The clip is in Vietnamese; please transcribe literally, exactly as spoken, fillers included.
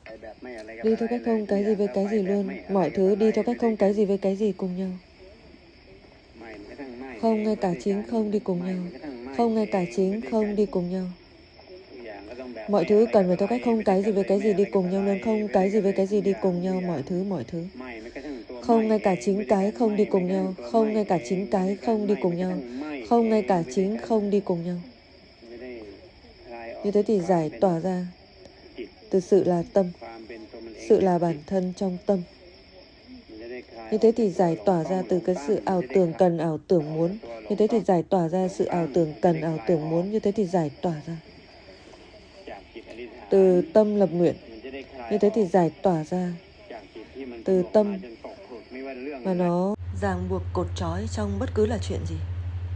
Đi theo cách không cái gì với cái gì luôn. Mọi thứ đi theo cách không cái gì với cái gì cùng nhau. Không ngay cả chính không đi cùng nhau. Không ngay cả chính không đi cùng nhau. Mọi thứ cần phải theo cách không cái gì với cái gì đi cùng nhau luôn. Không cái gì với cái gì đi cùng nhau. Mọi thứ, mọi thứ. Không ngay cả chính cái không đi cùng nhau. Không ngay cả chính cái không đi cùng nhau. Không ngay cả chính không đi cùng nhau. Như thế thì giải tỏa ra từ sự là tâm, sự là bản thân trong tâm. Như thế thì giải tỏa ra từ cái sự ảo tưởng cần, ảo tưởng muốn. Như thế thì giải tỏa ra sự ảo tưởng cần, ảo tưởng muốn. Như thế thì giải tỏa ra từ tâm lập nguyện. Như thế thì giải tỏa ra từ tâm mà nó ràng buộc cột trói trong bất cứ là chuyện gì.